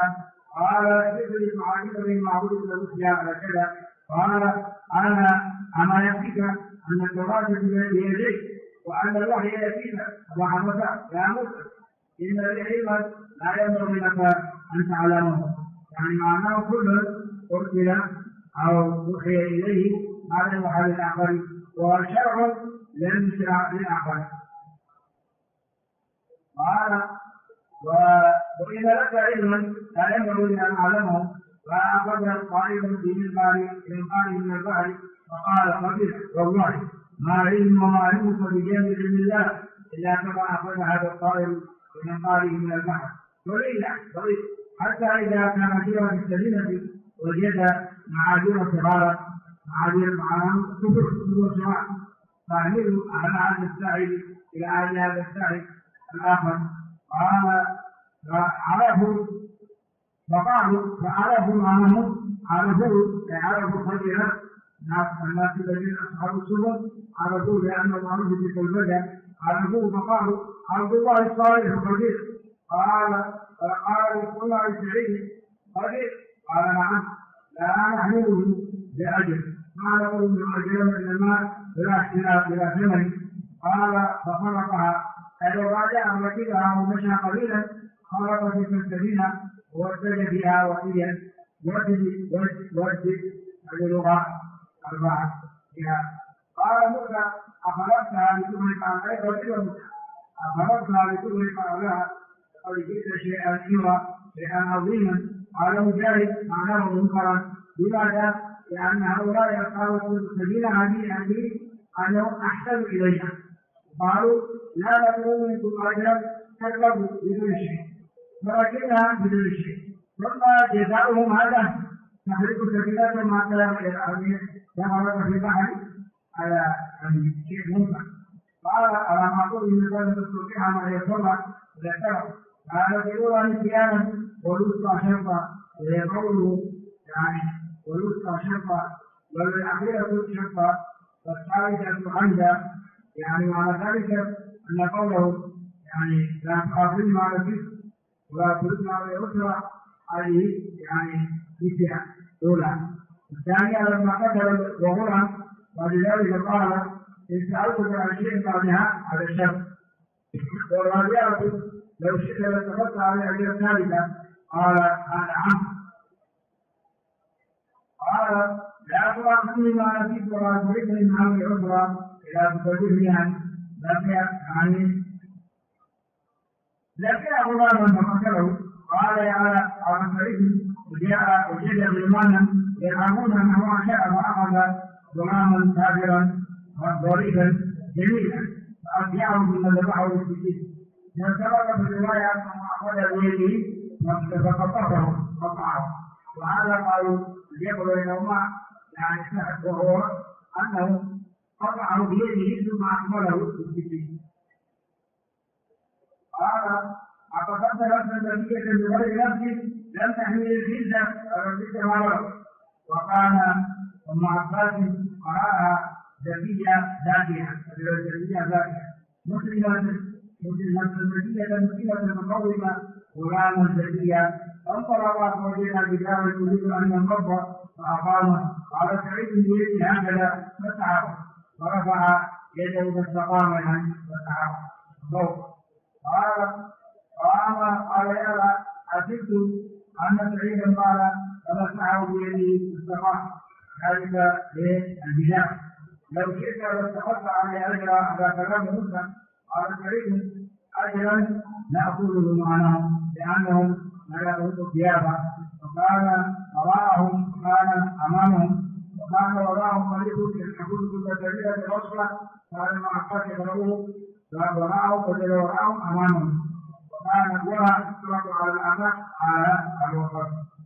قال ابن معاذ بن معروف بن على كذا قال أما يكفيك أن التوراة بيديك وأن الوحي يأتيك وحمد يا موسى إن العلم لا ينبغي لك أن تعلمه، يعني معناه كل أرسل أو أوحي إليه هذا الوحي الآخر وشرع لم يشرع للآخر. قال وإن لك علما لا ينبغي أن أعلمه فأخذ القائل من البحر فقال قبيح والله ما علم وما علمك بجانب علم الله إلا كما أخذ هذا القائل من قائله من البحر طويل حتى إذا كان فيها السفينة وجد معاذير صغارا معاذير معاهم سبل صغار فأهملوا على أن الساعد إلى أهل هذا الساعد الآخر. قال فعرفوا فعرفوا عنهم عرفوا خيرا الناس الذين أصحاب السبل عرفوا لأن معروف في البلد عرفوا فقالوا عبد الله الصالح قدير. قال كل سعيد قدير. قال نعم لا نحمله بأجر ما نقول من أجر من الماء بلا ثمن. قال فخرقها أي راجع ركبها ومشى قليلا خرق في السفينة وارتج فيها وحيا وارتج اللغة 4 فيها. قال موسى أخرجتها لتغرق عن غير أخرجتها لتغرق أهلها قد جئت شيئا عظيما. قال مجاهد معناه منكرا بماذا؟ لأن هؤلاء أصحاب السبيل هذه أنهم أحسن إليها قالوا لا نطلب منكم أجرا تطلبوا بدون شيء ولكنها بدون شيء ثم جزاؤهم هذا تخرج سبيلات مع كلام الأرضين يغرق في البحر على شيء منكر. قال ألا معقول من كان تستطيع ما يصلى ذكره قال ضرورا نسيانا ولوسع شرطا ويقوله يعني ولوسع شرطا والأخيرة شرطا والثالثة عمدا يعني معنى ذلك أن قوله يعني لا تخافون على الجسم ولا تردن على الأسرة هذه يعني نسيان أولى. الثانية لما قتل وغرى ولذلك قال إن سألتك عن شيء بعدها على الشر. والرابعة لو شئت لاتخذت على أجر الثالثة قال نعم. قال لا تؤاخذني ما نسيت ولا تركني من أمر العذر إلى تكلفني لكن غلاما فقتله. قال يا أبا سعيد وجد غلمانا يلعبون أنه أشاء فأخذ غلاما كافرا ضريبا جميلا فأتياه بما ذبحه بالسكين. من سبق في الرواية أنه أخذ بيده فقطعه وهذا قالوا يقول بينهما يعني سحب وهو أنه قطعه بيده ثم أحمله بالسكين. قال أقصدت نفسا ذكية بغير نفس لم تحمل الجلد الرزق مرض. وقال ثم عباس قراءها ذكية ذاتها مسلمة ذكية مسلمة مقومة غلام ذكية فانطلق وجينا بجار يريد أن ينقض فأقامه. قال سعيد بيده هكذا فسعه ورفع يده فاستقام يعني فسعه فوق. قال يا حسبت أن سعيدا قال فمسحه بيده فاستقام ذلك للبناء. لو شئت لاتخذت على أجر على كلام موسى. قال سعيد أجرا نأخذه معنا لأنهم لا يأخذوا ثيابا. وكان وراءهم كان أمامهم وكان وراءهم طريق يحفظ كل سبيلة وصلة قال ما أخذ يقرؤوه وراءهم وجد وراءهم أمامهم وكان الوراء يطلق على الأمام على الوقت.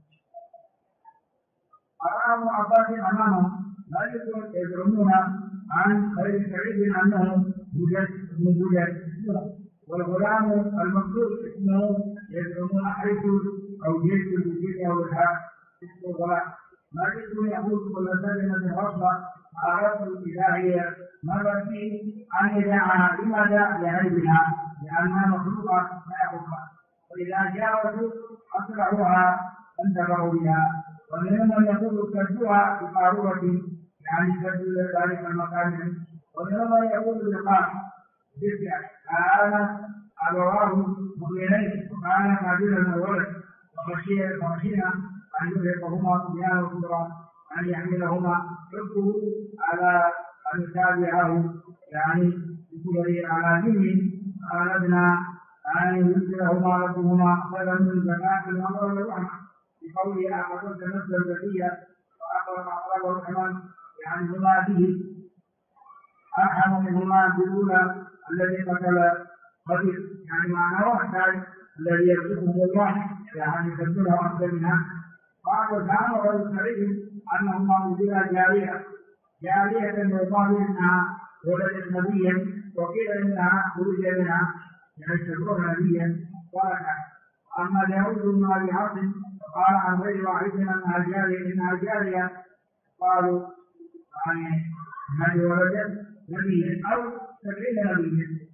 أراهم عباس أمامهم لا يزعمون عن خير سعيد أنهم مجد والغلام المقصود اسمه يزعمون حيث أو جيش الوجود أو الحاء اسم الغلام ما جئتم يقول كل سنة غصبة عرفت الإلهية مرة فيه أن يدعها لماذا لعيبها لأنها مخلوقة لا يخلقها وإذا جاوزوا أسرعوها فانتفعوا بها. ومنهم من يقول سدوها بقارورة يعني سدوا ذلك المكان. ومنهم من يقول بقاع جزء كان أبواه مؤمنين وكان قادرا من الولد وخشينا أن يرهقهما طغيانا كبرا أن يحملهما حبه على أن يتابعه يعني بكبره على دينه. أردنا أن ينزلهما ربهما خيرا من زكاة الأمر والرحمة بقوله أعطت نفس الزكية وأقرب الرحمن يعني هما به أرحم منهما بالأولى الذي قتل قتيل يعني معناه واحد الذي يرزقه الله يعني تبدله أفضل منها. قال تعالى ويستعيد أنهما وجدا جارية يقال إنها ولدت نبيا وقيل إنها ولد منها يعني تكون نبيا ولدا. أما داود بن أبي عاصم قال عن غير واحد إنها جارية قالوا يعني هذه ولدت نبيا أو تكون نبيا.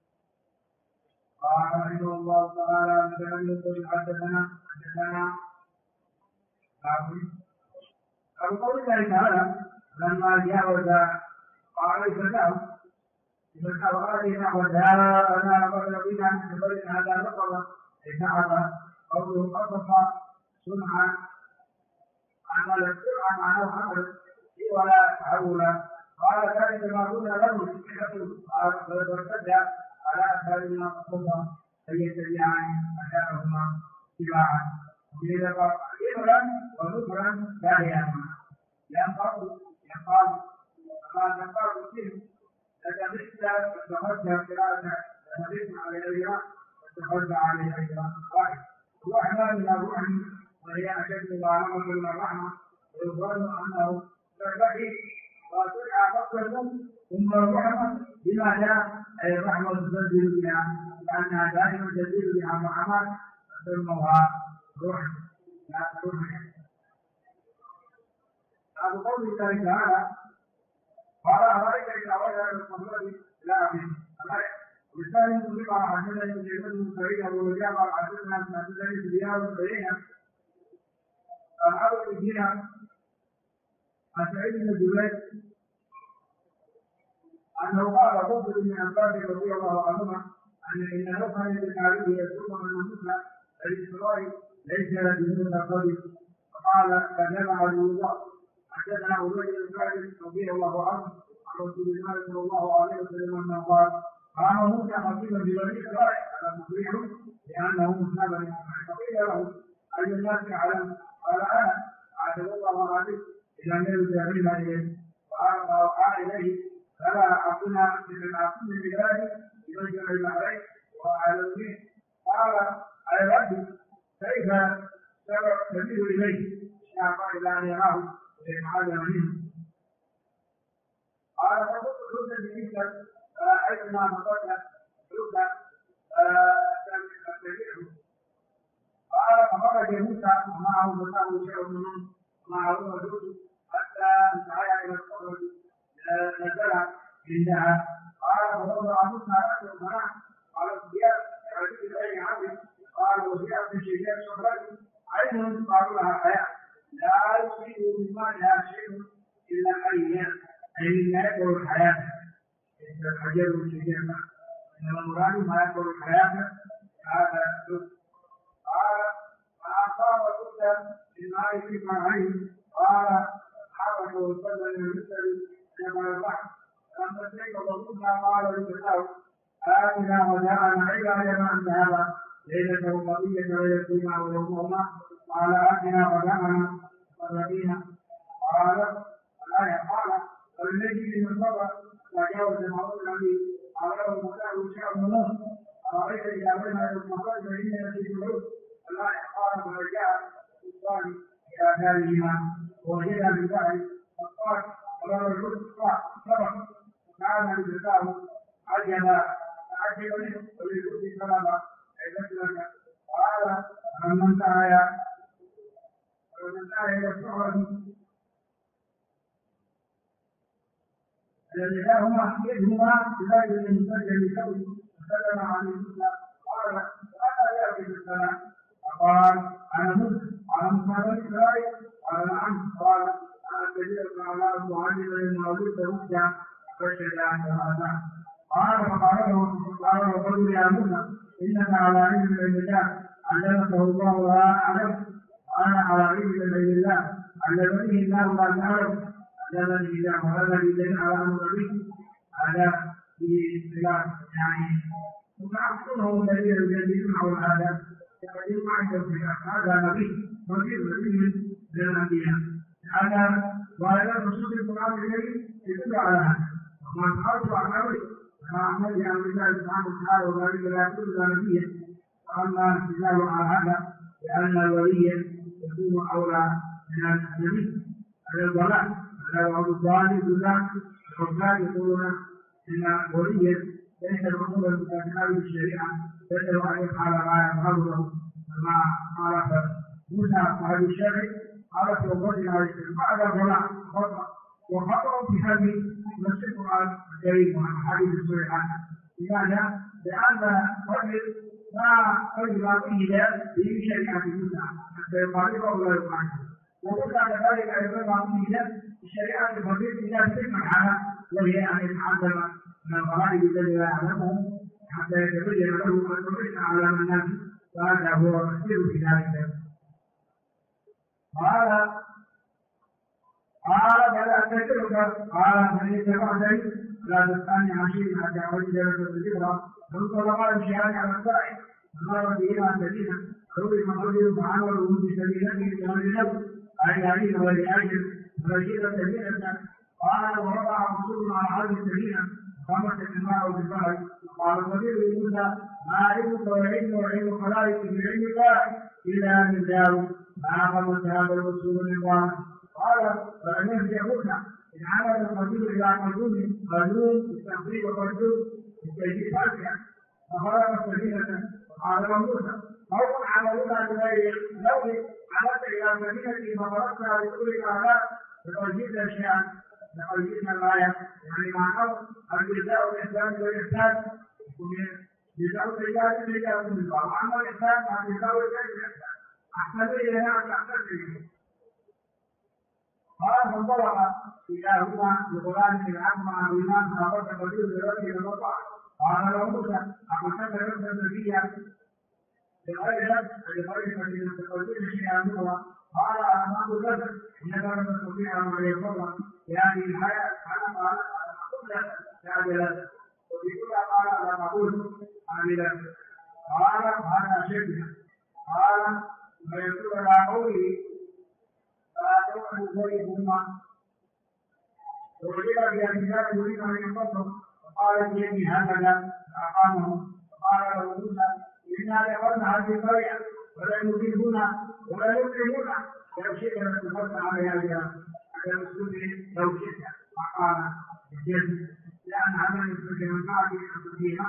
قال رحمه الله تعالى مثلا يقول حدثنا أبو قول الله تعالى لما جاوز قال فسأل هذه نحو أنا قبل بنا من قبل هذا نقض إشعر قوله قصص صنعا عمل السرعة معناه عمل ولا تحول. قال ذلك ما كنا له فارتد على أثارنا قصصا فيتبعان أثارهما تباعا وقيل إبرا ونصرا داهياهما ينقض كما تنقض السلم لتمسك وتخرج قراءة لتمسك على الأجراء وتخرج على الأجراء واحد. الرحمة من الرحم وهي أشد ظالمة من الرحمة ويظن أنه تربحي وتدعى فقره ثم الرحمة بما جاء أي الرحمة تنزل بها لأنها دائما تزيد بها محمد فسموها رحم لا رحم. هذا قول الله تعالى قال أرأيت إذا وجد المصلي لا أبي ولسان يطلق على حسنة يجب سعيد أبو رجاء على حسنة حسنة زيادة بينها الأول هنا عن سعيد بن جبير أنه قال قلت من عباس رضي الله عنهما إن نفعا بالتعريف يسوق من المسلم الإسرائيل ليس بدون القدر فقال فجمع الوضوء. حدثنا أبو بكر بن سعد رضي الله عنه عن رسول الله صلى الله عليه وسلم أنه قال قام موسى خطيبا ببني إسرائيل على مخبره لأنه مسلم فقيل له أي الناس يعلم قال أنا عاتب الله عليه إلى أن يرجع إليه وقال إليه فلا أعطنا من أعطنا بذلك يرجع البحرين وأعلمه قال على ربي كيف سبيل إليه شاق إلى أن يراه ويتعلم منه. قال فقلت كنت بمثل حيثما فقدت ركا تبعه. قال فخرج موسى ومعه فتاه شيء منهم ومعه رجل حتى انتهى الى القبر نزل عندها. قال فوضع موسى راسه المنام قال الصبيان يعجب اليه عبد قال وفي شجاع شهرته عين قالوا لها حياه لا يصيب من مالها شيء الا حيا اي لا يقول الحياه الحجر والشجاع انما المراد ما يقول الحياه هذا قال فاصاب كل الماء في معين قال حرك وصلى المثل كما البحر لما استيقظ موسى قال لفتاه آتنا وجاءنا عبادنا أن هذا ليلته قضية ويكفينا ويومهما قال آتنا وجاءنا فالذين قال الآية قال فالذي من صبر وجاوز المعروف الذي قاله المختار شعب منه أرأيت إذا بنا المخرج فإن في الجلود الآية قال فرجع الثاني إلى دارهما ووجد من بعد فقال ولو الجلد صبر وكان لفتاه عجبا تعجب منه وللجلد سلما أي قال فمن انتهى إلى الشهرة الذي لهما يدهما بذلك المسجل بشوي فسلم عن المسلم قال يأتي بالسلام فقال أنا مسلم قال مسلم إسرائيل قال نعم قال أنا كثير على المعلم المولود رشدا فشهد عن شهادة قال فقال له الرجل يا موسى إنك على علم من الله علمته الله لا أعلم وأنا على علم من الله علمني الله ما تعلم علمني الله وهذا الذي على أمر به على في اختلاف يعني وتعقله الذين يجادلون حول هذا يقول ما عندهم هذا نبي نبي من الأنبياء هذا وهذا الرسول القرآن الكريم يدل على هذا ومن خرج عن أمره فأحمد أمر الله سبحانه وتعالى وذلك لا يكون إلا نبيا وأما استدلال على هذا لأن الولي يكون أولى من النبي على الضلال على بعض الضالين بالله الرجال يقولون إن الولي ليس الرسول المتكلم بالشريعة يجب أن يفعل ما يظهر له كما عرف موسى صاحب الشرع عرف وقتل عليه بعد الضلال خطأ وخطأ في هذه نص القرآن الكريم وعن حديث الصحيحة لماذا؟ لأن الرجل ما رجل به شريعة موسى حتى يخالفه ولا يخالفه وموسى كذلك أيضا ما به الشريعة الفضيلة إلى تلك الحالة وهي أن يتعلم من الغرائب الذي لا يعلمه حتى يتبين له أن يرجع على من الناس وهذا هو التفسير في ذلك. قال بل أتذكرك قال من اتبعتني لا تسألني عن شيء حتى أوجد لك الذكرى فانطلق الشهاد على السائل فمر به عن سبيله ربما رجل فعمله بسبيله بغير نفس أي عليه غير أجل فرشيد سبيلة قال ووضع رسول على هذه السبيلة فمسك الماء بالبحر قال النبي لموسى ما علمك وعلم وعلم خلائق بعلم الله إلا من دار ما قمت هذا الرسول من الله قال فلم يهدي موسى إن عمل الرجل إلى قانون التخريب والرجل التجديد فاسعا فخرج السبيلة وقال له موسى قوم عملونا بغير لون عملت إلى سبيلتي فخرجتها بكل أعلام لقد جئت شيئا لقد جئنا الآية يعني معناه الجزاء والإحسان والإحسان جزاء السيئات سيئات من الله وأما الإحسان فالجزاء والإحسان أحسن إليها أن أحسن إليه قال فانطلق كلاهما بغلام العظمى بإمام فأخذ قدير برجل المطع قال له موسى أخذت نفسا نبيا بغير نفس لغير مدينة تقدير شيئا منها قال أمام النفس إنك لم تستطيع أن يفضل يعني الحياة أنا قال كل كاملة وفي كل قال أنا أقول عاملا قال هذا شبه قال ويقول على قوله فأدعوه زيهما ووجد في الكتاب يريد أن ينفضل فقال بيدي هكذا فأقامه فقال له موسى إنا لأمرنا هذه القرية ولا يجيبنا ولا يكرمنا لو شئت لتفضل عليها بها على مسلمه لو شئت فقال بالجد لأن هذا يسلك من بعد فيها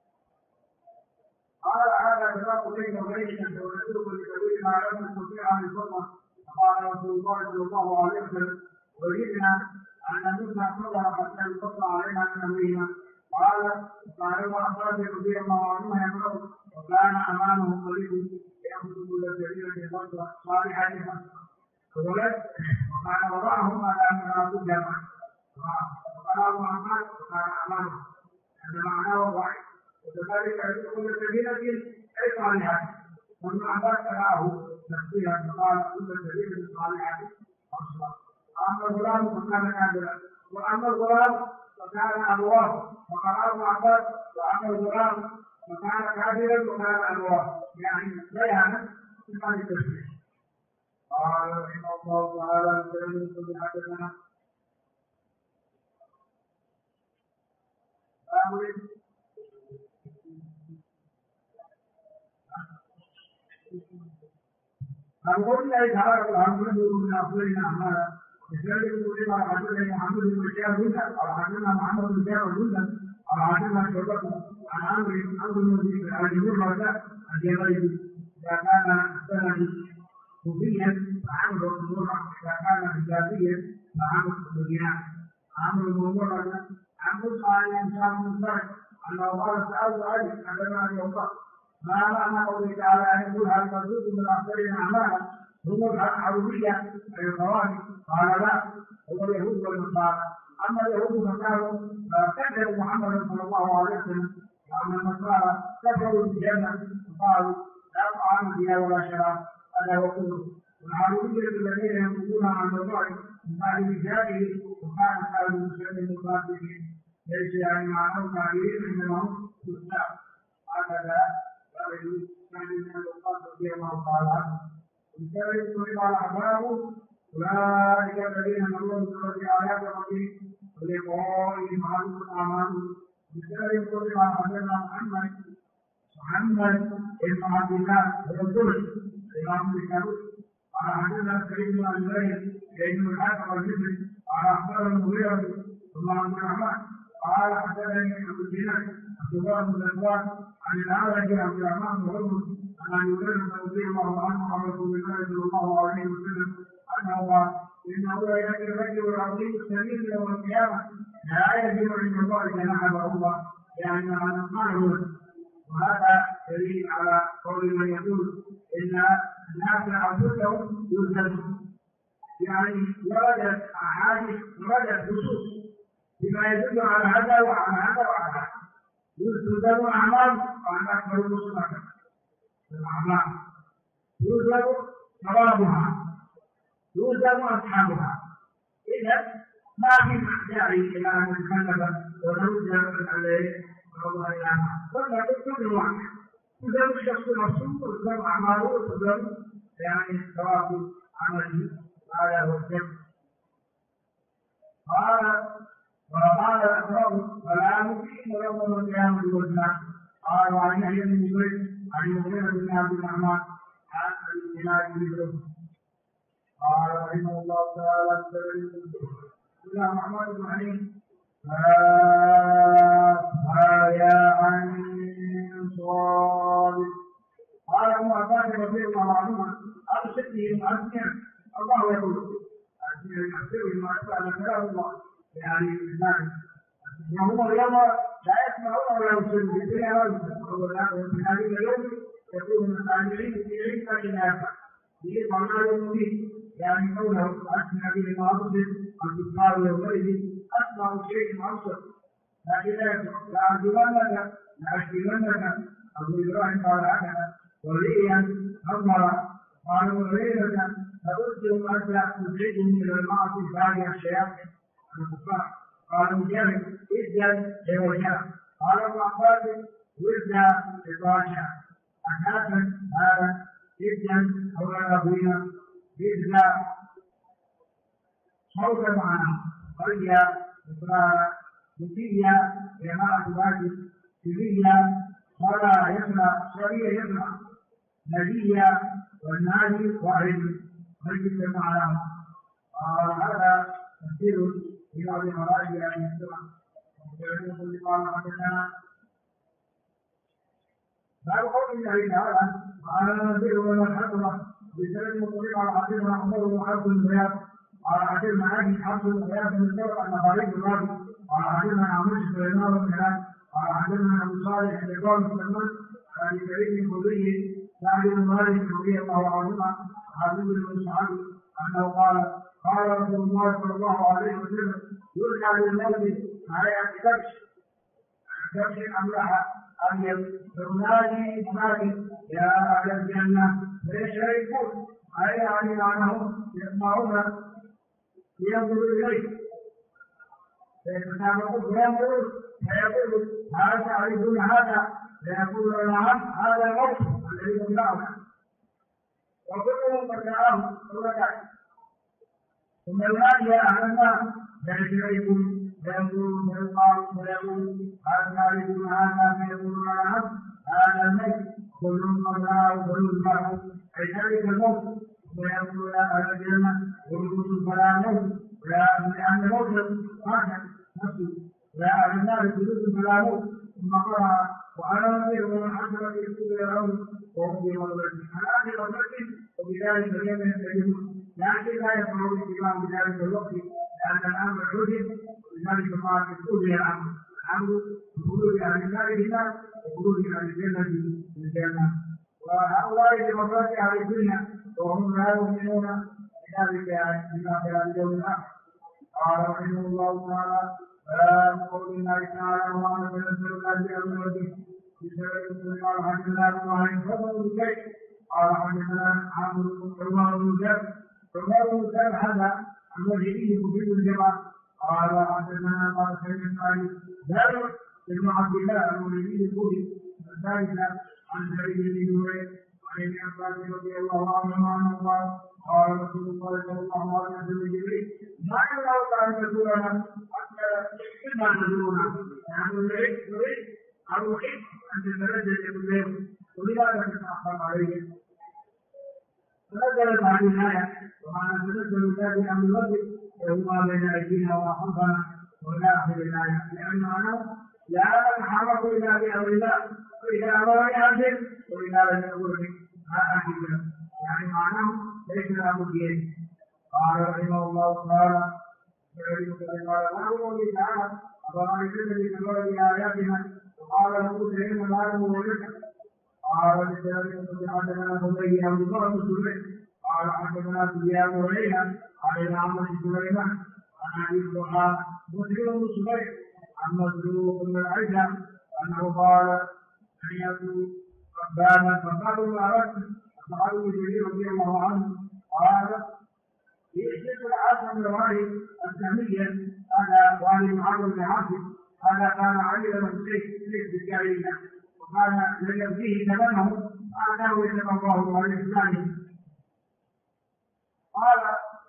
قال هذا فراق بين وبينك ونسلك لسبيل ما لم نستطيع أن يصلى فقال رسول الله صلى الله عليه وسلم وجدنا أن موسى صلى حتى يصلى علينا من أمرنا قال وأخرج رضي الله عنه يمره وكان أمامه قريب يأخذ كل سبيل بخطوة صالحة فولد وكان وراءهم على أمر الجمع وقال محمد وكان أمامه هذا معناه ضعيف وكذلك كل سبيلة أي صالحة وابن عباس تبعه تفسيرا فقال كل سبيل صالحة أصلا وأما الغلام فكان كافرا وأما الغلام فكان أبواه وقال ابن عباس وأما الغلام فكان كافرا وكان أبواه يعني بيانا في التفسير قال رحمه الله تعالى كل حدثنا أقول لك هذا الأمر من أفضل أعمال لذلك يقول على حدثنا محمد بن بشار على حدثنا محمد بن بشار على حدثنا شعبة عن عمرو بن عن جمهور الرجاء عن جبل إذا كان سند صوفيا فعمرو بن مرة إذا كان حجازيا فعمرو بن دينار عمرو بن مرة عن موسى عن إنسان بن صالح أنه قال سألت علي عندما يوقع ما معنى قوله تعالى ان يقول هل تزيد من اخبارنا اعمالا هم العربيه اي الخوارج؟ قال لا، هو اليهود والنصارى. اما اليهود فكانوا كذبوا محمدا صلى الله عليه وسلم، واما النصارى كفروا بالجنه وقالوا لا طعام فيها ولا شراب، هذا هو كله. والعربيه الذين ينقلون عن الوضع من بعد ميثاقه وكان حال المسلمين القاتلين ليس يعني معناه تعبير انما هم كتاب. هكذا قال كان من الوقات رضي الله تعالى عنه وبسبب قال احبابه اولئك الذين مروا بسبب ايات ربهم ولقائهم عنهم اعمالهم بسبب قال حدثنا محمد بن عبد الله الرسول الامام الكبير قال حدثنا سعيد بن ابي بن الحاكم والمسلم قال اخبرنا المغيرة ثم عبد الرحمن قال حدثني ابو الدينار عبد الله بن الاخوان عن الاعرج عبد الرحمن بن عمر عن ابي هريره رضي الله عنه عن رسول الله صلى الله عليه وسلم انه قال انه لا ياتي الرجل العظيم السمير يوم القيامه لا يجب عند الله جناح بعوضه يعني عن قاله. وهذا دليل على قول من يقول ان الناس انفسهم يلزمون، يعني وردت احاديث وردت نصوص بما يدل على هذا وعلى هذا وعلى هذا. يلزم اعمال وعن اكبر الرسل الاعمال يلزم ثوابها يلزم اصحابها. اذا ما في داعي الى ان نتكلم ونرد عليه والله يعلم. ولا كل واحد يلزم الشخص نفسه ويلزم اعماله ويلزم يعني ثواب عمله. هذا هو الجمع. وقال الأخرى فلا مقيم يوم القيامة والناس. قال وعن يحيى بن مسلم عن المغيرة بن عبد الرحمن عن الإمام بن مسلم قال رحمه الله تعالى بسم الله الرحمن الرحيم يا عن صادق. قال ابن عباس رضي الله عنهما أرشده مؤثرا الله يقول أرشده مؤثرا كلام الله يعني الإسلام وهم اليوم لا يسمعون ولا يبصرون بالدنيا وفي هذه اليوم يكون المسامعين في عيسى إلى يفعل به ضلال مبين يعني كونه أسمع به وأبصر الكفار يومئذ أسمع شيء وأبصر لكن لأعجبنك لأشتمنك أبو إبراهيم قال هكذا وليا أمر قالوا وليلة فأرسل أسرع تدعيهم إلى المعصية فهذه الشياطين الكفار. قال مجاهد إذن لوجهه. قال ابن عباس وزن لطاشا أساسا هذا إذن أو أبونا إذن صوت معنا قرية إسراء مكية جماعة باجد سرية صلاة يسرى سرية يسرى نبية والنادي واحد مجلس معنا. هذا تفسير في بعض المراجع أن يسمع ويعلم كل قال حدثنا باب قول الله تعالى وعلى نزيل من الحضرة بسبب مطلق على حديثنا عمر بن حفص البياض على حديثنا أبي حفص البياض من طرق المغارب الرابع على حديثنا عمرو سليمان بن هلال على حديثنا أبو صالح بن سلمان عن سعيد الخدري سعد بن مالك رضي الله عنهما حبيب بن سعد أنه قال رسول الله صلى الله عليه وسلم يرجع للموت على كبش أملح أبيض فينادي منادي يا أهل الجنة فيشركون أي يعني أنهم يسمعون لينظروا إليه فيتسابقون فيقول هل تعرفون هذا؟ فيقول نعم هذا الموت الذي يمنعنا وكلهم قد رآه ثم ينادي يا أهل النار فيشركون فيقول فيقول هل تعرفون هذا؟ فيقولون نعم هذا الموت كلهم قد رآه وكلهم معه أي ذلك الموت ويقول يا أهل الجنة ولكم فلا موت لأن الموت مات نفسه ويا أهل النار كلكم فلا موت. ثم قرأ وأنا نذير ومن حسن في كل يوم وهم في غضبة على آخر غضبة وبذلك اليوم يستجيبون لكن لا يفعلون الإمام بذلك الوقت لأن الأمر حدث ولذلك قال يقول الأمر عن خروج عن النار النار وخروج عن الجنة الجنة. وهؤلاء بمرات أهل الدنيا وهم لا يؤمنون بذلك بما في اليوم الآخر. قال رحمه الله تعالى: باب قول الله تعالى: وما تنزل الأنبياء من ربهم بسبب قال حدثنا الله ينفضل بشيء. قال حدثنا عمر بن جابر هذا عن وجهه مفيد الجماعة. قال حدثنا قال سيدنا علي جابر بن عبد الله المولدي الكوفي الثالث عن سعيد بن جبير عن ابن عباس رضي الله عنهما قال: قال رسول الله صلى الله عليه وسلم لجبريل: ما يمنعك ان تزورنا حتى كما تزورنا؟ نحن نريد او نحب ان تتردد بالليل ولماذا تتاخر عليه؟ فنزلت هذه الايه: وما تنزل الا بامر ربك وهما بين ايدينا وخلفنا والى اخر الايه. لان معناه لا نتحرك الا بامر الله، واذا امرني انزل واذا لم يامرني لا انزل. يعني معناه ليس له دين. قال رحمه الله تعالى: قال الله تعالى: أفرأيت الذي كفر بآياتنا وقال له سيدنا الله وولده. قال للذين حدثنا فبين أبو بكر الزبير قال حدثنا سفيان وليلى قال إلى عمرو بن سليمان عن أبي الضحى مسلم بن الزبير عن مسروق بن العجلة أنه قال: سمعت خبابا بن أرد أصحاب جرير رضي الله عنه قال: يحدث العاصم بن وائل السهميا هذا والي معاويه بن عاصم هذا كان علي بن سيف بالجاهليه وكان لم يبديه ثمنه فاتاه يتبع الله على الاسلام. قال: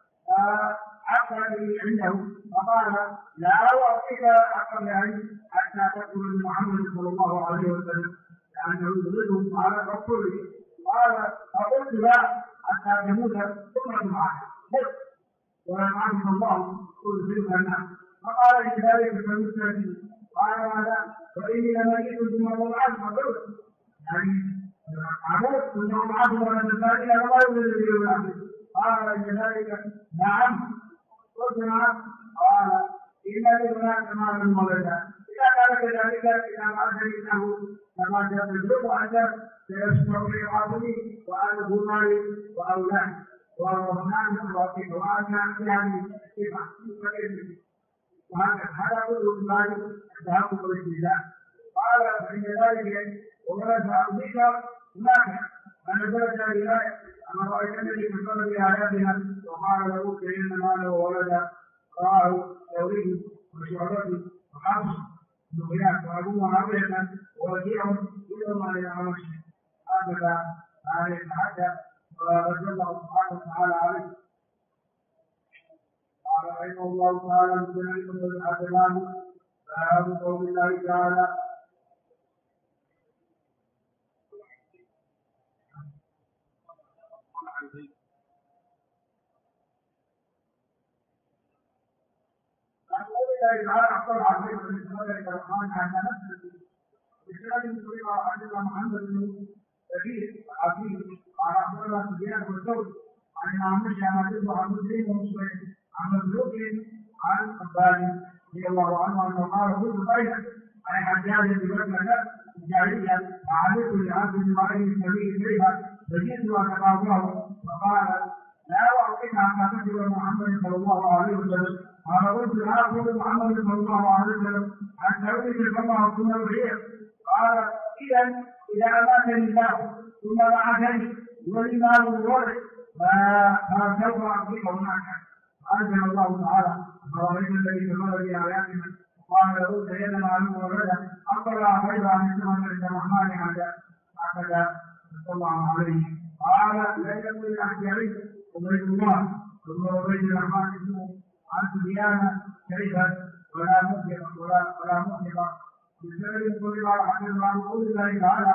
حتى لي عنده فقال: لا اعطيك حقا يعني حتى تقول من محمد صلى الله عليه وسلم لانه يريده على رسوله. قال: فقلت: لا حتى تموت ثم معك ولم أعلم الله أرسلك الناس. فقال: لذلك فالمسلمين. قال: ماذا؟ فإني لما جئت ثم وضعت فقلت يعني عملت ثم وضعت ولم تزال إلى ما يولد به الأمر. قال: لذلك نعم. قلت: نعم. قال: إن لهناك مال ولدا. إذا كان كذلك إذا أعطني له كما تدرك أنت سيشفع في عظمي وأنه مالي وأولادي ورحمن الرحيم وأنا في هذه الصفة وهذا كله المال الذهاب والاستهزاء. قال: فإن ذلك ولد أبيك هناك فنزلت الآية: أما رأيت الذي كفر بآياتنا وقال له سيدنا ماله ولدا. رواه الثوري وشعبته وحفص بن غياث وأبو معاوية ووكيع إلى ما يعرفش. هكذا آية الحاجة ورد الله سبحانه وتعالى عليه. قال رحمه الله تعالى: مسلم بن الحسنان باب قول الله تعالى: أفضل عليه الرحمن عن نفسه بسبب طريقة حدثنا محمد بن كثير عظيم عن أخبرنا سفيان والثوري عن الأعمش عن أبي عن مسلم ومسلم عن مسروق عن خباب رضي الله عنه أنه قال: كنت طيبا عن حجاج بن بكر الجاهلية فعليت لعبد المرء السبيل إليها فجئت أتقاضاه فقال: لا أعطيك حتى تجد محمد صلى الله عليه وسلم. قال: قلت: لا أقول محمد صلى الله عليه وسلم حتى يؤتي الفقر ثم الخير. قال: إذا أماتني الله ثم بعثني والإيمان الورع فسوف أعطيك هناك. أنزل الله تعالى: أفرأيت الذي كفر بآياتنا وقال له سيدنا معلوم ولدا أطلع غير عن السماء عند الرحمن هكذا صلى الله عليه. قال: لا يكون الأحجاري عبيد الله ثم عبيد الرحمن اسمه عن سفيان شريفا ولا مطلقا بسبب كل ما حدث عن قول الله تعالى.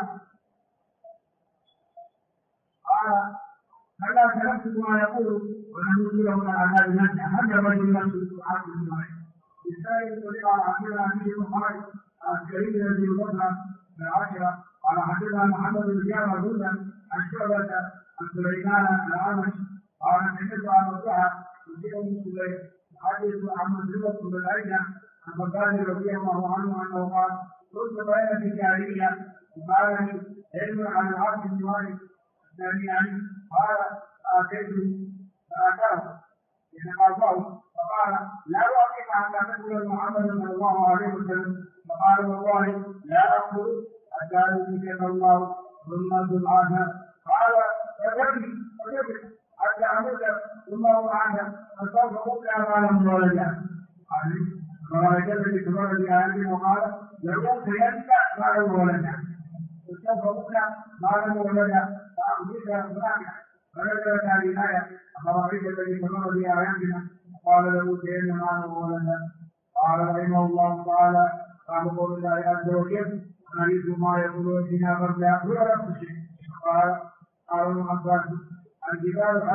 قال: فلا تنفذ ما يقول وننزله على هذا الناس حتى رجل نفسه عبد الله بسبب كل ما حدث عن البخاري عن كريم الذي وصل بالعشره. قال: حدثنا محمد بن جابر هدى عن شعبة عن سليمان الأعمش قال: سمعت عن الضحى يجيء من سليم حديث عن مسلمة بن العينة عن بكر رضي الله عنه انه قال: كنت بين في الجاهليه وقال لي علم عن العبد بن وائل الثاني قال: فاتيته فاتاه يتقاضاه فقال: لا أعطيك حتى تقول محمد صلى الله عليه وسلم. فقال: والله لا أقول حتى يؤتيك الله ثم تبعث. قال: فجبت حتى أموت ثم أبعث فسوف أبلع ما لم ولدا. قال: جبت ولد آدم وقال: لأوتينك ما لم ولدا فسوف أبلع ما لم ولدا فأخذك فراجع. فنزلت هذه الآية: أفرأيت الذي كفر بآياتنا قال لأوتين مالا وولدا. قال رحمه الله تعالى: قال قول الله عز وجل: أنريد ما يقولون فينا فردا هو نفس الشيء. قال ابن عباس: الجبال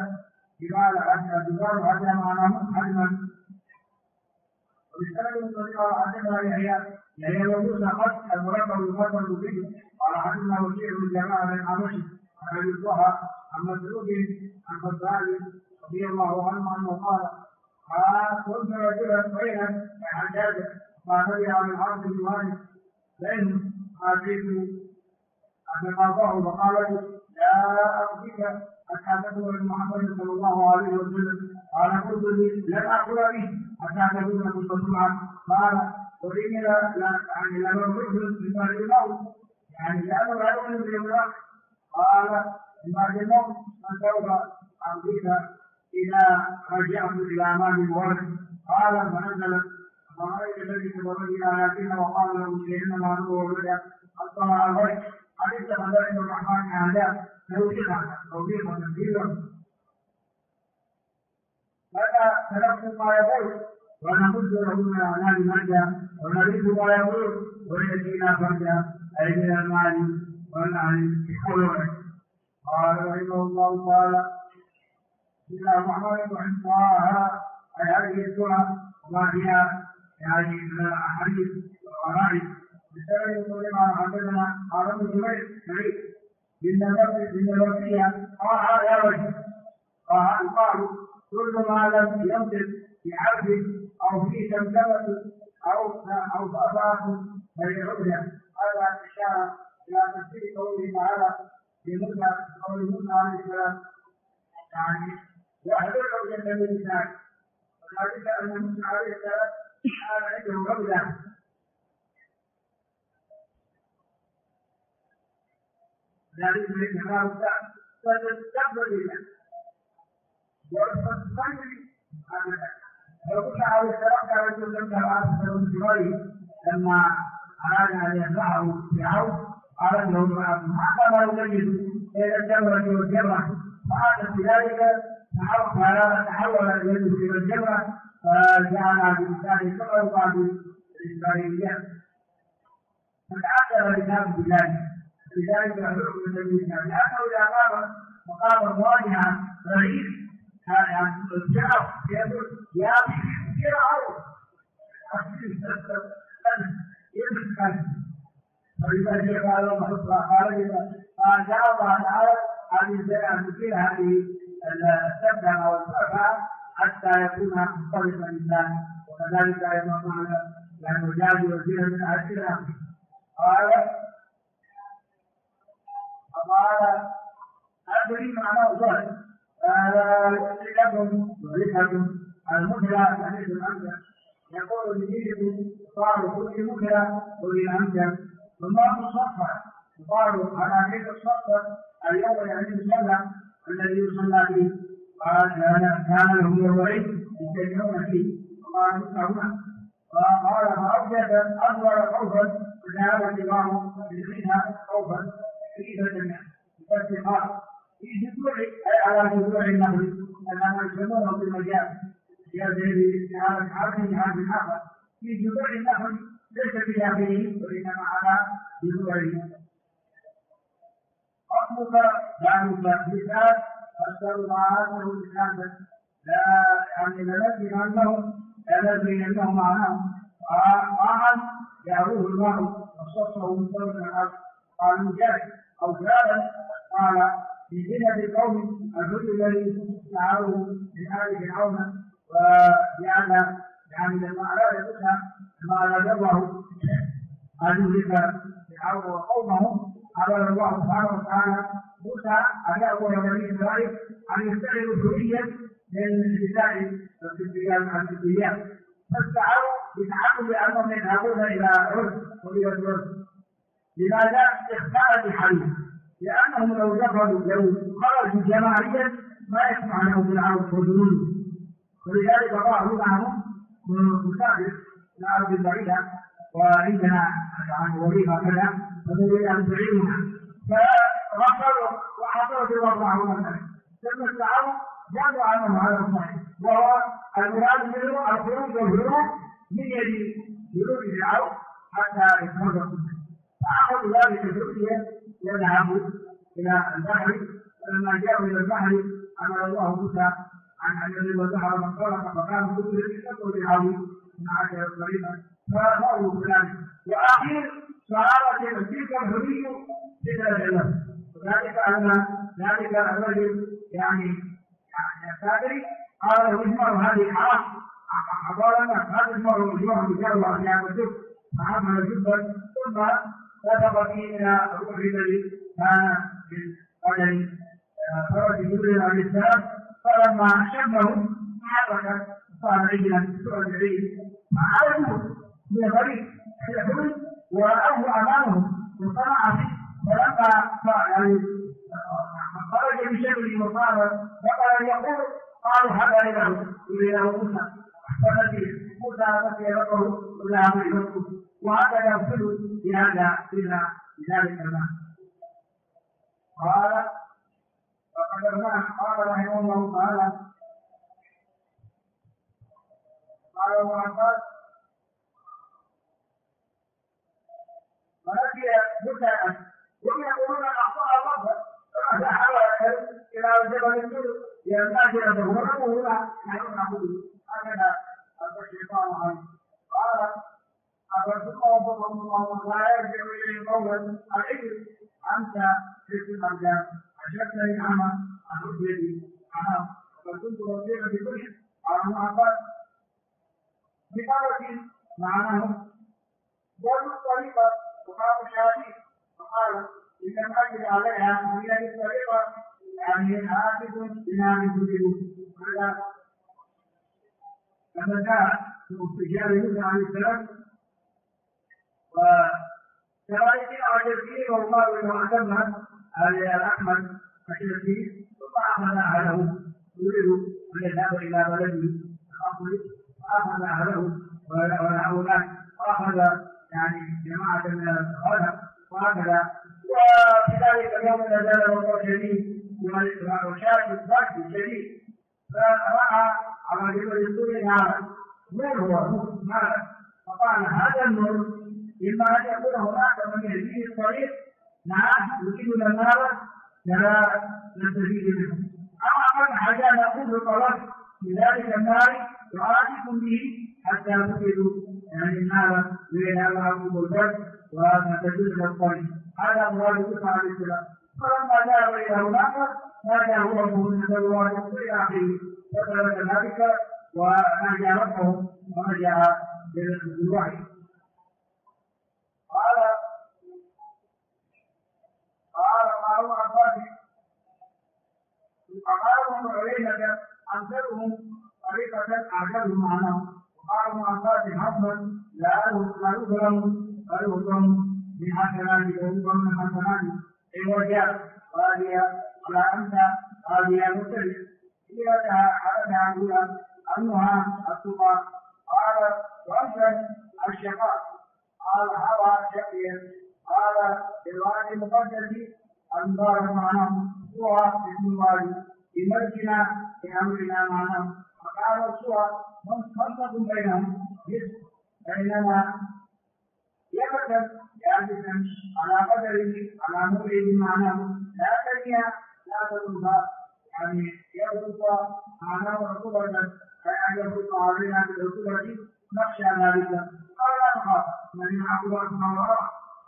حتى معناه حجما. وبالسند الذي قال حدثنا يحيى وموسى قد المركب المفصل به قال حدثنا وكيع بن جماعه بن عمش عن ابي الضحى عن مسعود عن خباب رضي الله عنه انه قال: كنت رجلا خيرا كحجاج ما نبي عن العاص بن مالك بينهم اتيت اتقاضاه فقال: لا اخفيك حتى تكون محمد صلى الله عليه وسلم. قال: قلت لي: لن اقول به حتى تكون مستطيعا. قال: واني لم نؤمن بما الموت يعني لانه لا يؤمن بالاملاك. قال: بعد الموت فسوف أمضيك إذا رجعت إلى أمام الورد. قال: فنزلت: فرأيت الذي كفر بآياتنا وقال له إنما هو ولد أطلع الغيب حديث خزائن الرحمن أعداء توفيقا كثيرا. متى تنفس ما يقول ونمد له من أعلام مجدا ونريد ما يقول ويأتينا فردا أي من المال والأهل بقلوبه. قال رحمه الله تعالى: بسم الله الرحمن الرحيم. أي هذه السورة وما فيها يعني من الأحاديث والغرائب. بسبب كل ما حدثنا قال ابن جبير سعيد بن الوفية: يا وجه قالوا: كل ما لم يمسك بعبد أو في سمسمة أو فأفاق فليعبده. هذا إشارة إلى تفسير قوله تعالى لموسى قول موسى عليه السلام يعني واحذره من الإنسان. وذلك أن موسى عليه السلام كان عنده قبله ذلك من كلام فتستقبل الله وتصلي أبدا. وموسى عليه السلام كان يقول لهم لما أراد أن يذبحه فرعون قال له: هذا ما يجد إلى الجمرة والجمرة. فعاد بذلك تحول اليد إلى الجمرة فجعل بلسانه كما يقال بالإسرائيليات فتعذر لسانه بذلك. لذلك يحكم النبي لأنه إذا قام مقام مواجهة رهيب يعني الشرف يقول: يا فرعون ولذلك قال الله جاء الله تعالى أن يثير هذه السبعة أو السبعة حتى يكون مختلف الإنسان. وكذلك أيضا قال: لأنه جاء وزير من أهل قال: أدري معناه ظهر لكم ولكم المثلى حديث الأمثل يقول لجيده قالوا كل مثلى وللأمثل والله الصفر قالوا على كيف الصفر اليوم يعني المصلى الذي يصلى فيه. قال: كان له يومين يجتمعون فيه وقال مستعمل. فقال: فأوجد أكبر خوفا فذهب الإمام منها خوفا كيف الاتفاق في جذوع أي على جذوع النخل كما يسمونه في المجال يزيد على الحرب عن الآخر في جذوع النخل ليس في آخره وإنما على جذوعه. خطبك يعني مثال أسأل الله أنه لسانا لا يعني لندري أنه معناه طاعا يعروه الله وصفه من صوت الأرض. قال: مجاهد أو فعلا قال: في زينة القوم الرجل الذي دعاه من آل فرعون وجعل يعني لما أراد موسى لما أراد الله أن يهلك فرعون وقومه أراد الله سبحانه وتعالى موسى أن يأمر بني إسرائيل أن يستعملوا ذريا من نساء الكتبيات فاستعاروا بتعلم بأنهم يذهبون إلى عرس وإلى العرس. لماذا؟ إخفاء الحريم، لأنهم لو خرجوا جماعيا ما يسمع لهم بالعرس وجنونه، ولذلك ضاعوا معهم مسافر إلى أرض بعيدة وعندنا وليمة كذا فنريد أن تعيننا فرفضوا وحضروا بالوضع مثلا ثم استعاروا جابوا عنهم هذا الصحيح وهو المراد منه الخروج والهروب من يد جنود فرعون حتى يتمرسوا فأخذوا ذلك الفتية يذهبوا إلى البحر فلما جاءوا إلى البحر أمر الله موسى عن أن يضرب البحر فانطلق فكان كل يشتكوا للعظيم من 10 طريقا فأخذوا بذلك وأخير صارت تلك الحرية سدر الجنة وذلك أن ذلك الرجل يعني السادري قال له اجمعوا هذه الحرام قال لنا هذا اجمعوا بجرى أحيان الجب فحمل جبا ثم نفق فيه إلى الروح الذي كان من قدر فرج جبريل عليه السلام فلما شبه حرك صار عجلا سوى العيد فعادوا من الطريق إلى الحلم ورأوه أمامهم وصنع فيه فلما يعني خرج بشكل مصاب فقال يقول قالوا هذا إله موسى فنسي موسى نسي ربه وذهب إليه وهكذا يرسل بهذا إلى ذلك الماء. قال فقدرناه قال رحمه الله تعالى قال ابن عباس ونسي موسى هم يقولون أخطأ الله فذهب إلى جبل النور لينتهي ظهوره هنا نحن نقول هكذا الشيطان عنه قال أفرزقهم الله لا يرجع إليه قولا العجل أنت اسم الجام أشركتني أعمى أخذ يدي أنا وقد كنت بصيرا بكل على المعبد بقالة معناه ضرب الطريقة وقام الشافعي فقال إن لم أجد عليها من هذه الطريقة يعني حافظ بنا من كتبه هذا لما جاء في استجابة موسى عليه السلام وكذلك أعجبه وقالوا إنه أعجبها على الأحمد فيه ثم أخذ أهله يريد أن يذهب إلى بلده الأصلي فأخذ أهله والأولاد وأخذ يعني جماعة من الخلق وهكذا وفي ذلك اليوم نزل وقع شديد وشاهد الضغط شديد فرأى على جبل السور نارا نور هو نارا فقال هذا النور إما أن يكون هناك من يهديه الطريق نعم يريدنا النار لا نستفيد منه أما من حاجة نأخذ الطرف لذلك النار يعاتكم به حتى تفيدوا يعني النار بين معكم البرد ونتجد الطريق هذا مراد موسى عليه السلام فلما ذهب إلى هناك ناداه ربه من الواد إلى آخره فثبت ذلك ونادى ربه ورجع بالوحي قال معروف عبادي فقالوا علينا أنزلهم طريقة أعجبهم معنا وقالوا عبادي حظا لا يظلم من حسنات ويظلم من حسنات إن وجاء قال على أنت قال يا مسلم هي حدثها الأولى أنها التقى قال وأنت الشقاء قال هوى شقيا قال بالوادي المقدس المبارك معناه هو اسم الوادي بملكنا بأمرنا معناه فقال السوى منصب بينهم بينما يقدم يعزم على قدره على موعد معناه لا تنيا لا تنفى يعني يبقى معناه رسولة فأن يبقى علينا بالرسولة نخشى ذلك قال لا تخاف من عقبات ما وراء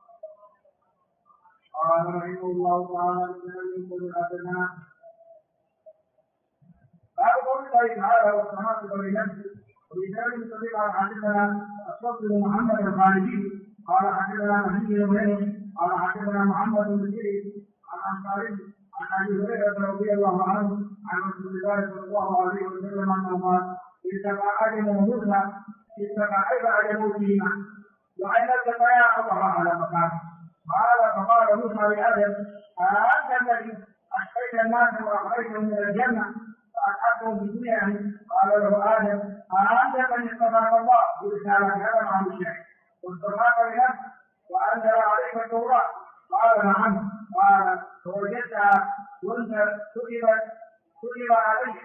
قال رحمه الله تعالى من قدراتنا قال قول الله تعالى والسماء بنفسه وفي ذلك قال حدثنا الصدر بن محمد الخارجي قال حدثنا محمد بن هاني قال حدثنا محمد بن سيرين عن انصاري عن ابي هريره رضي الله عنه عن رسول الله صلى الله عليه وسلم انه قال اتبع ادم موسى اتبع ادم فينا وان التقى يا الله على مكان قال فقال موسى لادم أأنت الذي اشقيت الناس واخرجتهم من الجنه فأتحكم في الدنيا قال له آدم أأنت من اصطفاك الله برسالة هذا عن الشيء واصطفاك لنفسك وأنزل عليك التوراة قال نعم قال فوجدتها وأنت كتب عليك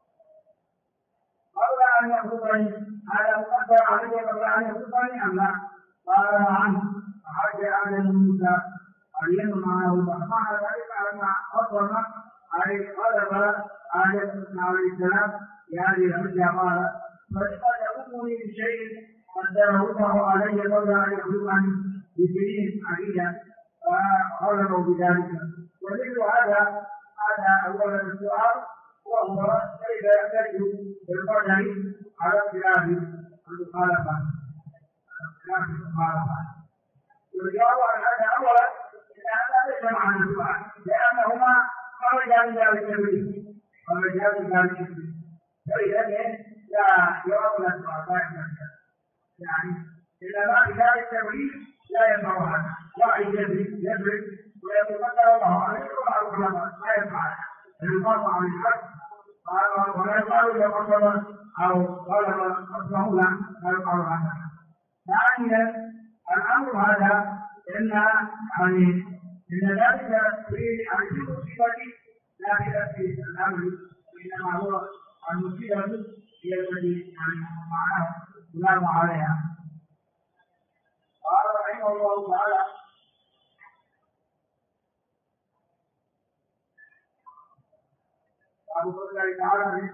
قبل أن يخطبني هذا مقدر عليك قبل أن يخطبني أم لا؟ قال نعم فحج آدم موسى اليم معه فمعنى ذلك أن أصلا عليه قال آدم عليه السلام بهذه الحجة قال فلقد يؤمني بشيء قدره الله علي قبل أن يخلقني بسنين عديدة فغلبوا بذلك ومثل هذا أول السؤال وهو كيف يحتج بالقدر على اختلاف المخالفة والجواب عن هذا أولا إن هذا ليس معنى السؤال لأنهما خرجا من ذلك البيت فإذا لا يرون السؤال يعني إلا بعد ذلك التمريض لا ينفع هذا وعي يدرك ويتقدر الله عليه وعلى العلماء لا ينفع الانفاق عن الحق ولا يقال اذا قصد او طلب قصده لا يقال هذا. ثانيا الامر هذا ان ذلك في المصيبه لا في الامر وانما هو المصيبه هي التي معناه يلام عليها. قال رحمه الله تعالى أبو الله تعالى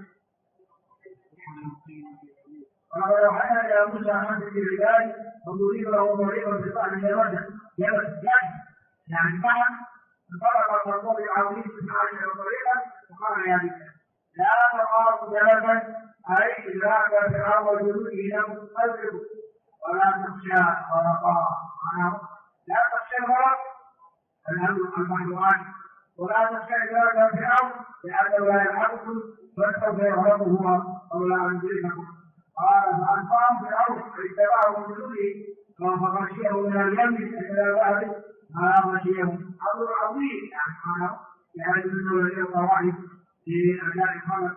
ولقد أوحينا إلى موسى أن في الرجال فضرب له طريقا في البحر يبس يعني معنى انطلق المرفوع العظيم في البحر طريقا وقال يا بك لا تخاف جلبا أي إدراك فرعون وجنوده له أذرب ولا تخشى غرقا لا تخشى الغرق المحظورات ولا تخشى إدراك فرعون لأنه لا يلحقكم فسوف يغرق هو قبل أن يدرككم. قال فأنفعهم فرعون فاتبعهم من جنوده فغشيه من اليم إلى ذهب ما غشيهم أمر عظيم يعني من الذي القواعد لأداء الخلق.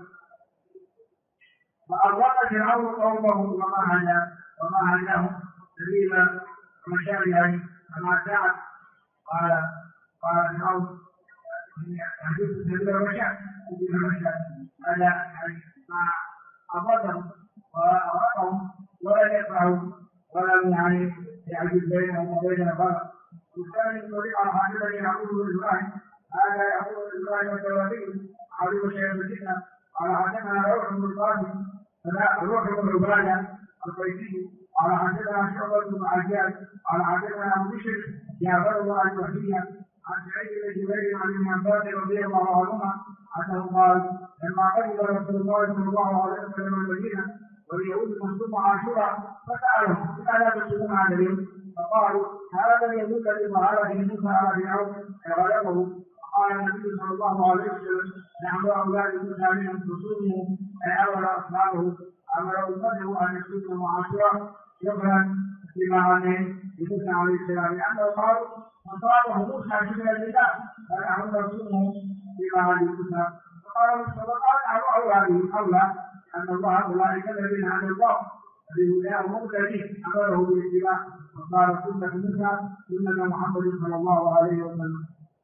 فأغرق فرعون قومه وما هداهم سبيل مشاريعه فما ساعد قال فرعون يحدث سبيل الرشاد هذا يعني ما أضلهم وأغرقهم ولم يفعلوا ولم يعني يعجز بينهم وبين الخلق. والثاني الطريق على حاجته يعود للإبراهيم هذا يعود للإبراهيم والتوابين عظيم شيء الفتنة على حاجتنا روح بن القاسم روح بن عبادة القيسي على حاجتنا شعبة بن عجاج على حاجتنا بشر جابر الله الوحيدة عن سعيد بن جبير عن ابن عباس رضي الله عنهما انه قال لما قدم رسول الله صلى الله عليه وسلم المدينه واليهود تصوم عاشوراء فسالهم لماذا تصومون هذا اليوم؟ فقالوا هذا اليهود الذي ظهر به موسى على فرعون غلبه. قال النبي صلى الله عليه وسلم نحن اولاد موسى منهم تصوموا امر اصحابه امر امته ان يصوموا عاشوراء شكرا لما عليه لموسى عليه السلام لانه قالوا وصابه موسى شبه لله فنحن نصومه بما عليه موسى. فقال الصدقات على هذه الله ان الله اولئك الذين هدى الله بهداه مقتدين امره بالاتباع وقال سنه موسى سنه محمد صلى الله عليه وسلم.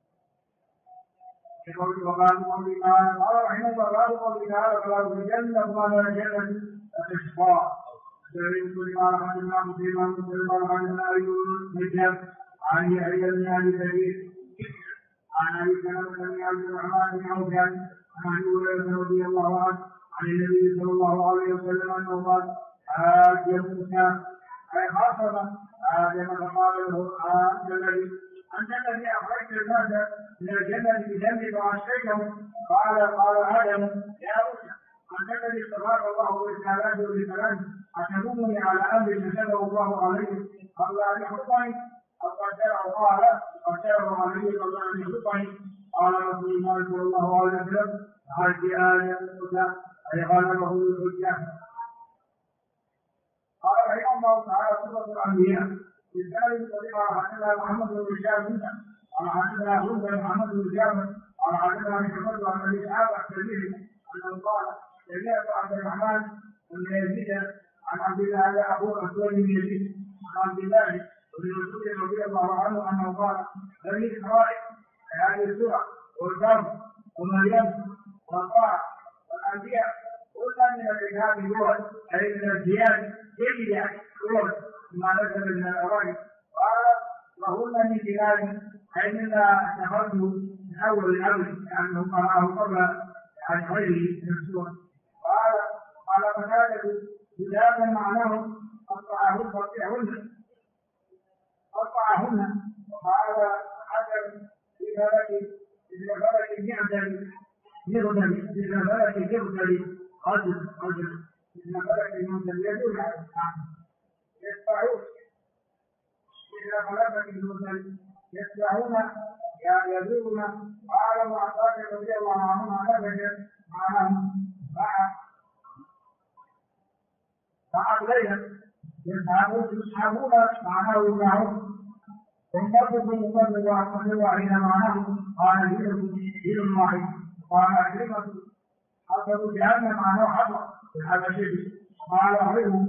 وقال قال رحمه الله قال تعالى فلا تجنب ما لا جنه فتشقى فيقول قال حدثنا مسلم قال حدثنا ايوب عن يحيى بن ابي كثير عن ابي سلمه بن عبد الرحمن بن عوف عن ابي هريره رضي الله عنه عن النبي صلى الله عليه وسلم انه قال حاج موسى اي خاصم ادم فقال له انت الذي اخرجت الناس من الجنه بذنبك وعشيتهم قال ادم يا موسى انت الذي قال الله رسالته لفلان أتدلني على أمر كتبه الله عليه قبل أن يخلقني أو قد شرع عليه قبل أن يخلقني قال رسول الله صلى الله عليه وسلم هل في آية موسى أي غلبه الحجة. قال رحمه الله تعالى سورة الأنبياء بالتالي طريقة حدثنا محمد بن هشام قال حدثنا هود محمد بن هشام قال حدثنا محمد عن أبي إسحاق السبيعي أنه قال سمعت عبد الرحمن بن يزيد عن عبد الله أبو الأسود بن يزيد عن عبد الله بن مسعود رضي الله عنه أنه قال بني إسرائيل هذه السورة والكرم ومريم والطاعة والأنبياء كلا من الإجهاد دول أي من الزيادة جيدة دول ما نزل من الأوائل قال وهن من بلاد أي مما اتخذه من أول الأمر لأنه قرأه قبل عن غيره من السور. قال قتادة بلاد معناه قطعهن وقال حجر في فلك يعدل يغدل إذا فلك يغدل رجل إذا فلك يغدل يدل على الإسلام يتبعون إذا فلك يغدل يتبعون يدلون قال معطاك رضي الله عنه نبذ معهم مع الليل يسحبون معناه معهم وانتظروا المصلي واعتذروا علينا معناه قال دين واحد قال أكرمة حسب جهنم معناه حضر هذا شيء قال غيره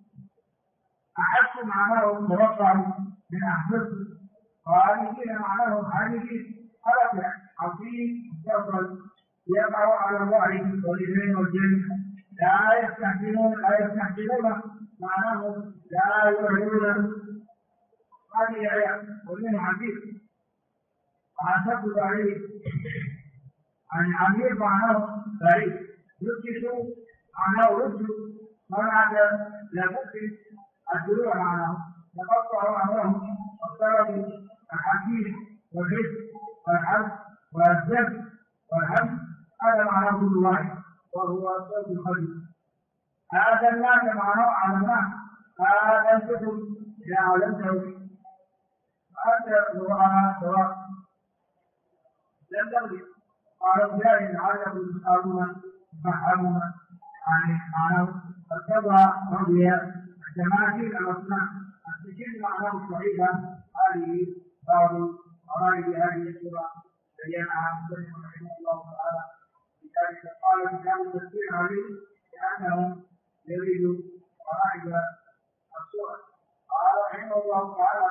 أحس معناه مرفع من أحسس خالدين معناه خالدين خلق عظيم يفضل يقع على الله والاثنين والجن لا يستحسنون معناه لا يؤمنون هذه آيات ومن حديث حسبت عليه عن عمير معناه بعيد يسكت معناه رجل منعت لابد الدلوع معناه يقطع أمرهم والطلب الحكيم والحس والحرب والزب والهم هذا معناه كل واحد وهو صوت الخليل. هذا الناس معناه علماء هذا الكتب إذا علمته هذا نوعها سواء لم تغلب قالوا جاهل العالم المسألون يفهمون يعني معناه ارتضى رضي التماثيل الأصنام السجن معناه صحيحا هذه بعض قرائب هذه السورة بينها مسلم رحمه الله تعالى لذلك قال كتاب التفسير عليه لأنه يريد قرائب السورة. قال رحمه الله تعالى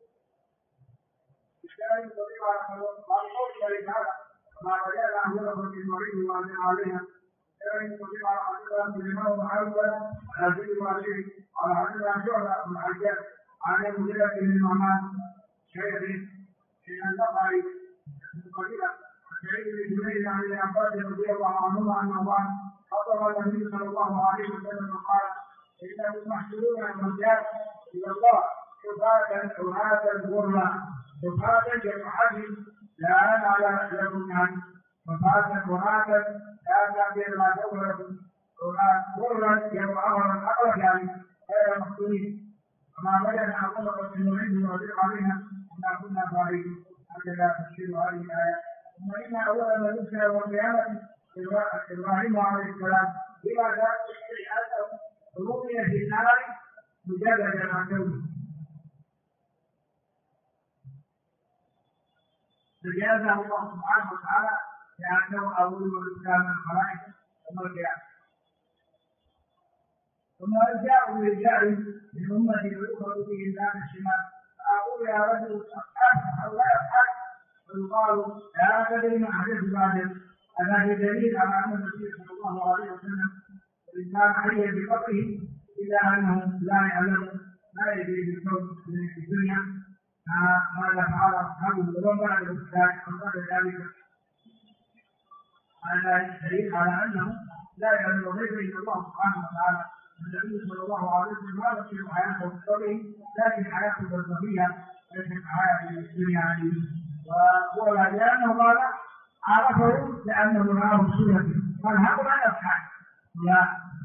بشأن طريقة قال قول لهذا ما بدأنا أهله في المريض وأن عليها بشأن طريقة عن الإمام محمد على سيد المريض على حدثنا شعبة بن الحجاج عن المديرة بن النعمان شيخ حين انتقل قليلا سعيد بن جبير عن العباس رضي الله عنهما أنه قال خطب النبي صلى الله عليه وسلم قال إنهم محشورون يوم القيامة إلى الله شفاة عراة غرلا شفاة كالحجم لا على لكم عنه شفاة عراة لا تعبير ما تقول لكم غرلا يوم أمر الأقرب يعني غير مقتولين وما بدنا خلق النبي ورزق علينا إنا كنا فاعلين هكذا تفسير هذه الآية. ثم إن أول ما يذكر يوم القيامة إبراهيم عليه السلام لماذا لأنه رمي في النار مجددا عن كونه فجازه الله سبحانه وتعالى لأنه أول الإسلام الخلائق يوم القيامة. ثم رجاء برجال من أمة يؤخذ به النار الشمال فأقول يا رجل أصحاب أو لا أصحاب فيقال لا تدري ما حدث بعد هذا دليل على أن النبي صلى الله عليه وسلم الإنسان حي بفقره إلا أنه لا يعلم ما يدري بالكون في الدنيا ماذا فعل أصحابه ولو بعد ذلك ذلك هذا دليل على أنه لا يعلم غيره إلا الله سبحانه وتعالى. النبي صلى الله عليه وسلم ما ذكر حياته بفقره لكن حياته البرزخية ليست حياة الدنيا وهو لأنه قال عرفه لأنه رآه بصورته قال هؤلاء أصحاب لا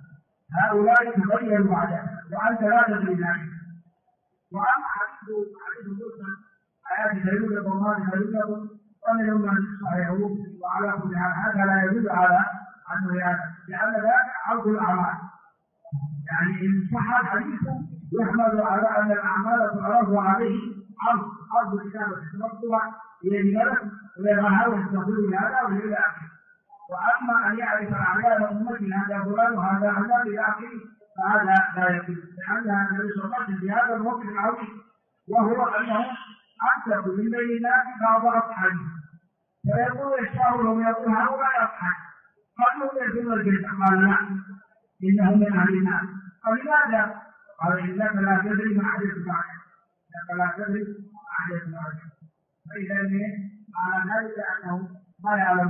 هؤلاء تغيروا بعدها وأنت لا تدري ذلك. وأما حديث موسى آيات دليل الله دليل ومنهم من صحيحه وعلى كل حال هذا لا يدل على أنه لأن ذلك عرض الأعمال، يعني إن صح الحديث يحمل على أن الأعمال تعرض عليه عرض الكتابة المكتوبة إلى الملك ويغهر التقول بهذا وإلى آخره. وأما أن يعرف أعيان أمتي هذا فلان وهذا هذا إلى آخره فهذا لا يجوز، لأن النبي صلى الله عليه وسلم في هذا الموقف العظيم وهو أنه أكثر من بين الناس بعض أصحابه فيقول يشاورهم يقول هؤلاء أصحابي قالوا يكون الجنة قال لا إنهم من أهل النار. فلماذا؟ قال إنك لا تدري ما أحدث بعدك، إنك لا تدري ما أحدث بعدك. فإذا معنى ذلك أنه ما يعلم.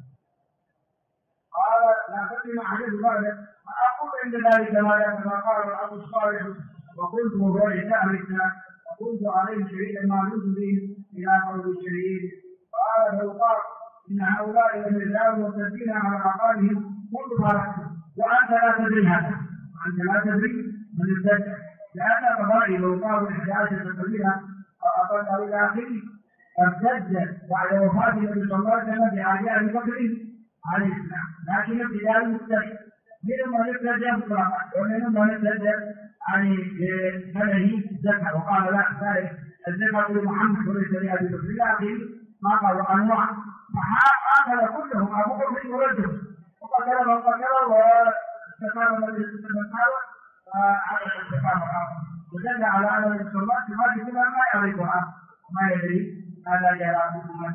قال لا تدري ما أحدث بعدك. فأقول عند ذلك كما قال الأب الصالح وقلت مبارك أهلك وكنت عليهم شهيدا ما دمت به إلى قول الشهيد. قال فيقال إن هؤلاء لم يزالوا مرتدين على أعقابهم منذ خلقهم وأنت لا تدري هذا، وأنت لا تدري من ارتد، لأن القبائل وقالوا 11 قبيلة أو إلى آخره ارتد بعد وفاة النبي صلى الله عليه وسلم بعد أبي بكر عليه السلام، لكن ابتداء مختلف، منهم من ارتد مطلقا ومنهم من ارتد عن بلده الزكاة وقال لا الزكاة لمحمد وليس لأبي بكر إلى آخره ما قالوا أنواع. فهذا كلهم أبو بكر ورجل وقتل من قتل واستقام من استقام فعرف الاستقامة ودل على أن النبي صلى الله عليه وسلم ما يعرفها ما يدري هذا جرى بكم.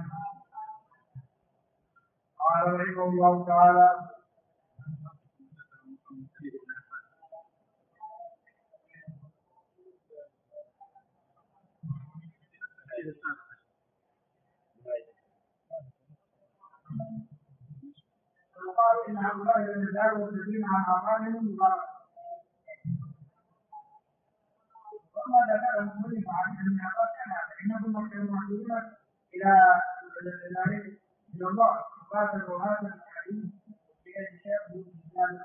قال رحمه الله تعالى وقال إن هؤلاء لم يزالوا مرتدين عن أعقابهم وما ذكر المؤلف عن أن فإنهم كانوا محدودون إلى الله قاتلوا هذا الحديث بيد شيخ من الإسلام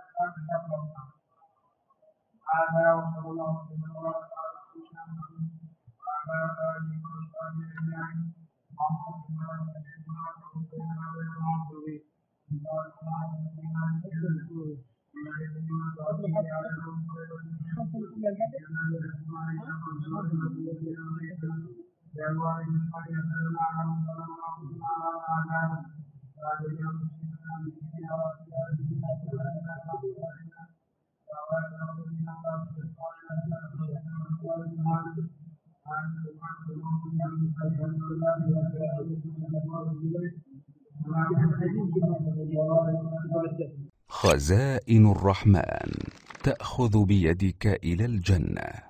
هذا وصلى الله وسلم وبارك على سيدنا محمد وعلى آله وصحبه أجمعين. خزائن الرحمن تأخذ بيدك إلى الجنة.